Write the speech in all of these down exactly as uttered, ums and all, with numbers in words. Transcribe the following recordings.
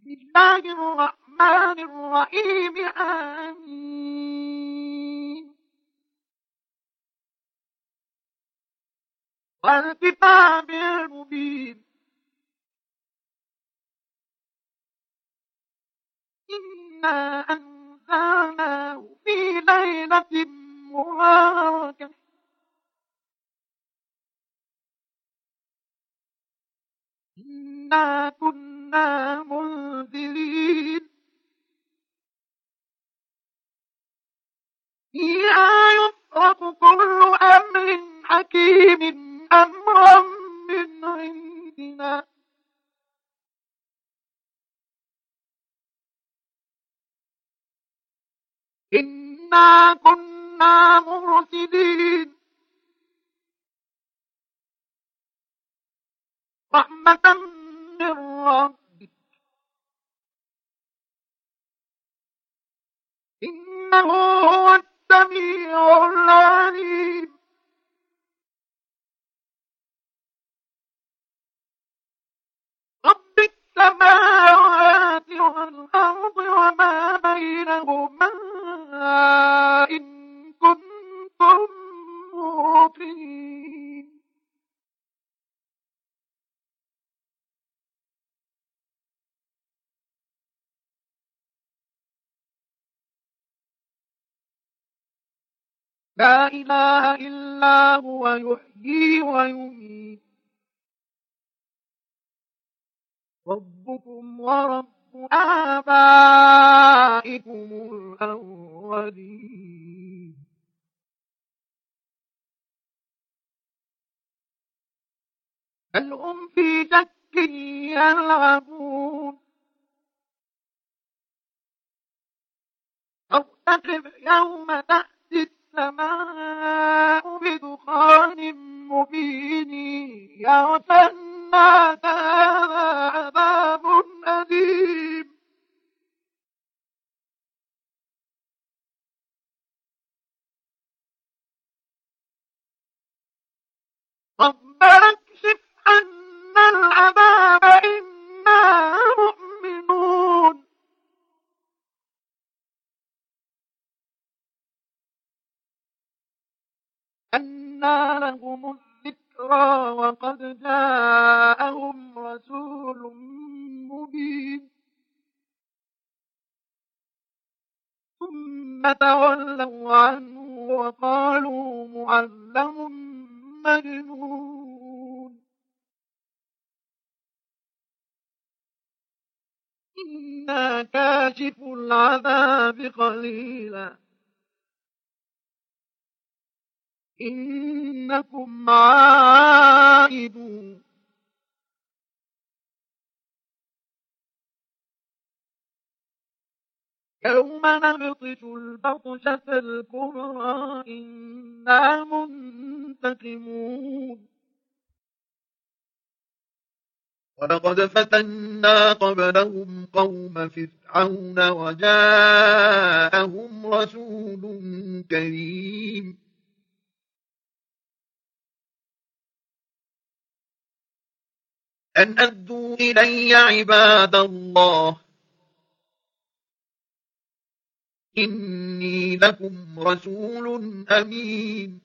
الله الرحمن الرحيم آمين. والكتاب المبين إنا أنزلناه في ليلة مباركة إنا كنا منذرين فيها يفرق كل أمر حكيم أمرا من عندنا إنا كنا مرسلين رحمة من ربك إنه هو السميع العليم. رب السماوات والأرض وما بينهما إن كنتم موقنين. لا إله إلا هو يحيي ويميت ربكم ورب آبائكم الأولين. بل هم في شك يلعبون فارتقب يوم تأتي السماء بدخان مبين يغشى الناس هذا عذاب أليم. ربنا اكشف عنا العذاب إنا مؤمنون. أنى لهم الذكرى وقد جاءهم رسول مبين ثم تولوا عنه وقالوا معلم مجنون. إنا كاشف العذاب قليلا إنكم عائدون. يوم نبطش البطشة الكبرى إنا منتقمون. ولقد فتنا قبلهم قوم فرعون وجاءهم رسول كريم أن أدوا إلي عباد الله إني لكم رسول أمين.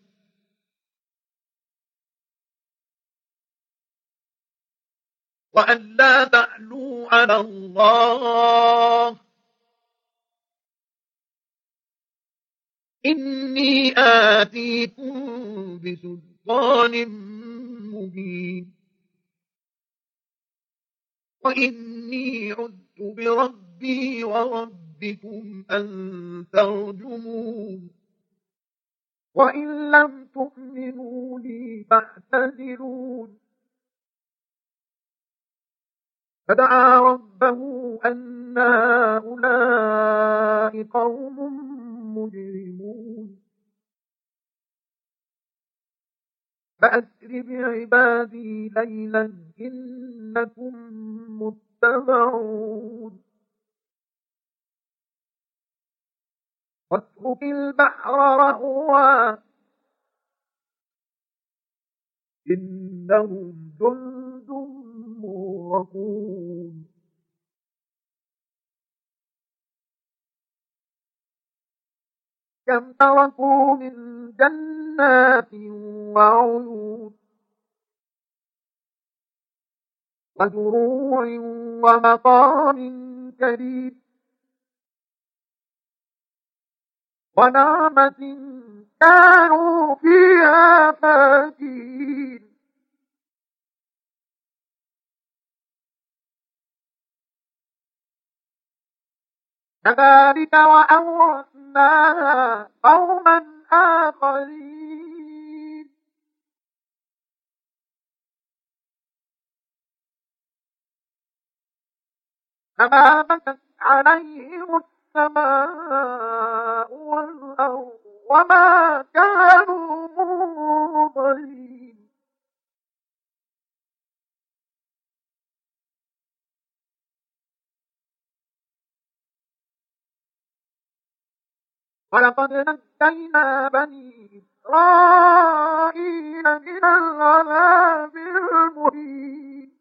وأن لا تعلوا على الله إني آتيكم بسلطان مبين وإني عذت بربي وربكم أن ترجمون وإن لم تؤمنوا لي فاعتذرون. فدعا ربه أن هؤلاء قوم مجرمون فأسر بعبادي ليلا إنكم متبعون واترك البحر رهوا إنهم جند مغرقون كم تركوا من جنات وعيون وزروع ومقام كريم ونعمة كانوا فيها فاكهين كذلك وأورثناها قوما آخرين كما بكت عليهم السماء والأرض وما كانوا منظرين ولقد نجينا بني إسرائيل من العذاب المهين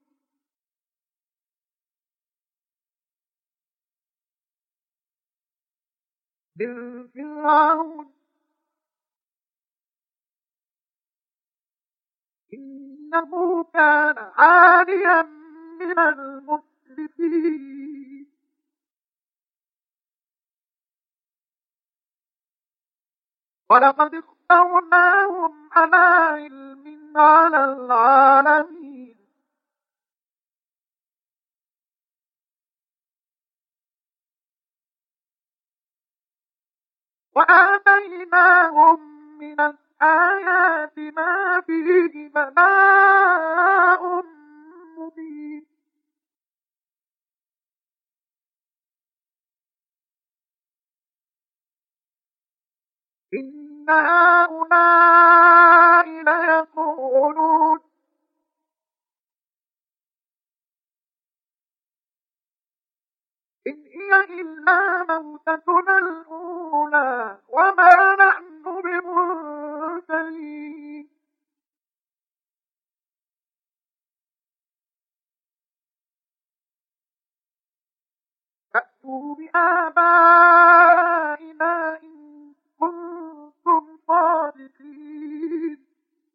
من فرعون إنه كان عاليا من المسرفين ولقد اخترناهم على علم على العالمين وآتيناهم من الآيات ما فيه بلاء مبين إن هؤلاء ليقولون إن هي إلا موتتنا الأولى وما نحن بمنشرين فأتوا بآبائنا إن كنتم صادقين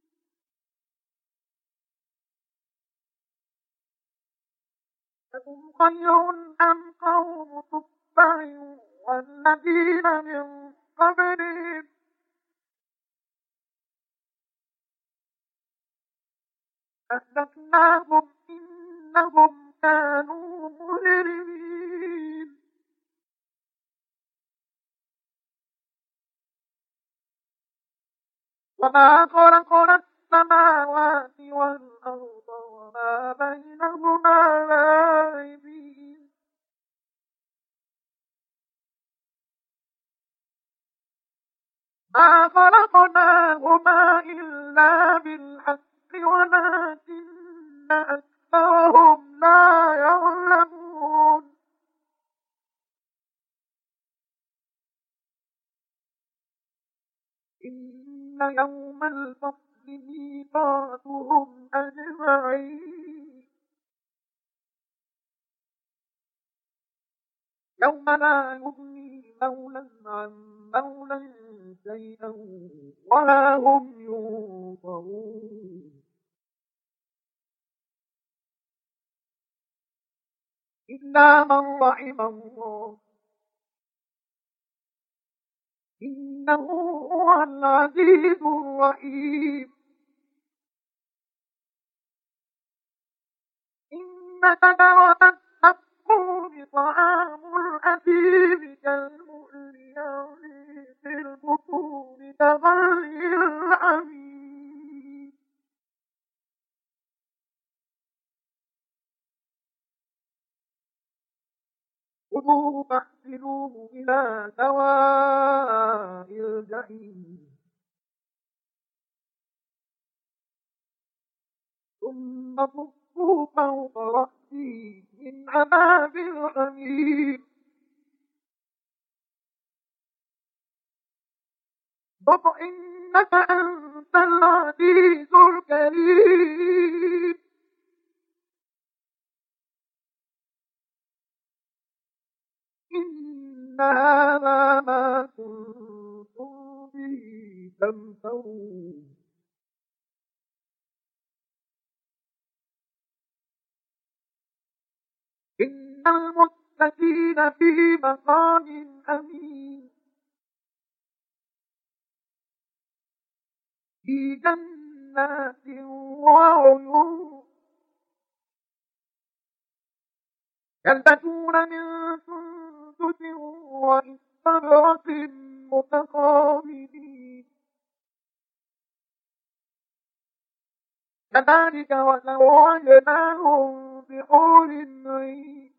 أهم خير أم قوم تبع والذين من قبلهم أهلكناهم إنهم كانوا مجرمين وما خلقنا السماوات والأرض وما بينهما لاعبين ما خلقناهما إلا بالحق ولكن أكثرهم لا يعلمون إن يوم الفصل ميقاتهم أجمعين يوم لا يغني مولى عن مولى شيئا ولا هم ينصرون إلا من رحم الله إنه هو العزيز الرحيم إن شجرة الزقوم طعام الأثيم كالمهل يغلي في البطون كغلي الحميم خذوه فاحملوه إلى سواء الجحيم ثم صفوا فوق رأسي من عذاب الحميم ذق إنك أنت العزيز الكريم إن هذا ما كنتم تمترون إن المتقين في مقام أمين في جنات وعيون يلبسون من سندس وإستبرق متقابلين كذلك وزوجناهم بحور عين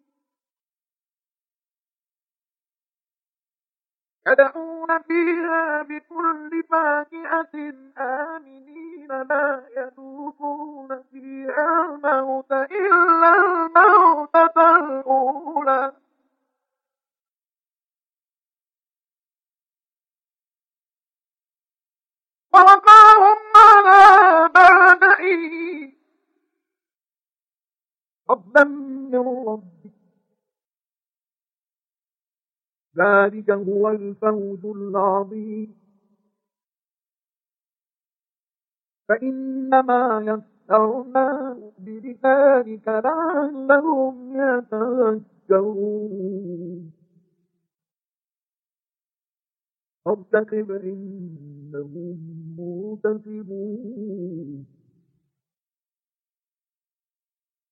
يدعون فيها بكل فاكهة آمنين لا يذوقون فيها الموت إلا الموتة الأولى ووقاهم عذاب الجحيم فضلا من ربك ذلك هو الفوز العظيم فإنما يسرناه بلسانك لعلهم يتذكرون فارتقب إنهم مرتقبون